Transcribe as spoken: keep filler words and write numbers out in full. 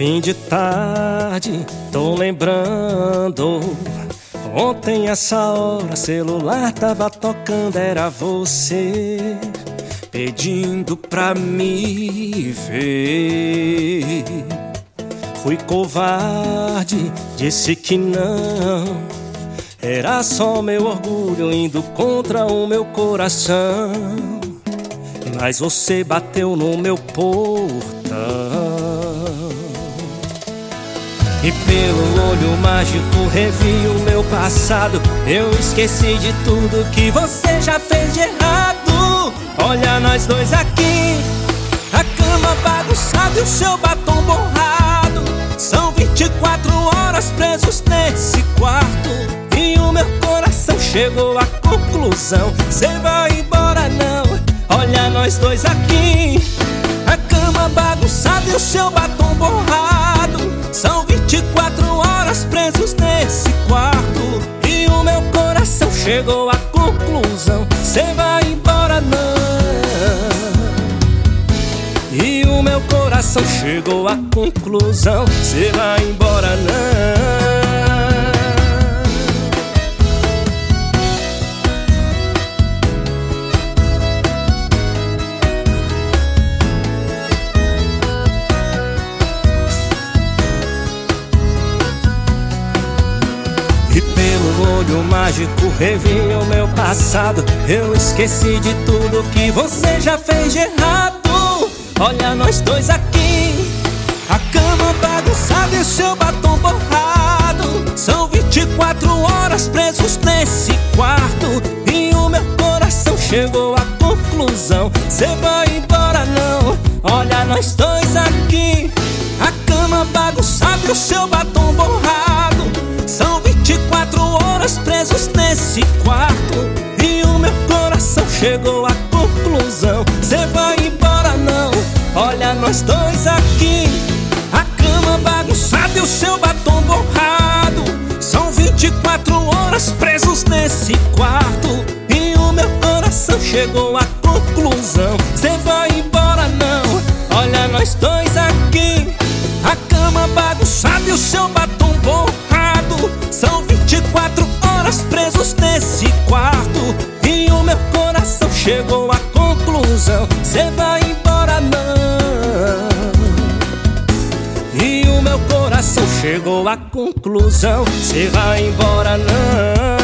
Fim de tarde, tô lembrando. Ontem essa hora, celular tava tocando, era você pedindo pra me ver. Fui covarde, disse que não. Era só meu orgulho indo contra o meu coração. Mas você bateu no meu portão. E pelo olho mágico revi o meu passado. Eu esqueci de tudo que você já fez de errado. Olha nós dois aqui, a cama bagunçada e o seu batom borrado. São vinte e quatro horas presos nesse quarto. E o meu coração chegou à conclusão: cê vai embora não. Olha nós dois aqui, a cama bagunçada e o seu batom borrado. São vinte e quatro horas presos nesse quarto. E o meu coração chegou à conclusão: cê vai embora não. E o meu coração chegou à conclusão: cê vai embora não. E pelo olho mágico revi o meu passado. Eu esqueci de tudo que você já fez de errado. Olha nós dois aqui, a cama bagunçada e o seu batom borrado. São vinte e quatro horas presos nesse quarto. E o meu coração chegou à conclusão: cê vai embora não. Olha nós dois aqui, a cama bagunçada e o seu batom borrado. São vinte e quatro horas presos nesse quarto. E o meu coração chegou à conclusão: cê vai embora não. Olha nós dois aqui, a cama bagunçada e o seu batom borrado. São vinte e quatro horas presos nesse quarto. E o meu coração chegou à conclusão: cê vai embora não. Olha nós dois aqui, a cama bagunçada e o seu batom borrado. São vinte e quatro horas presos nesse quarto. E o meu coração chegou à conclusão: cê vai embora não. E o meu coração chegou à conclusão: cê vai embora não.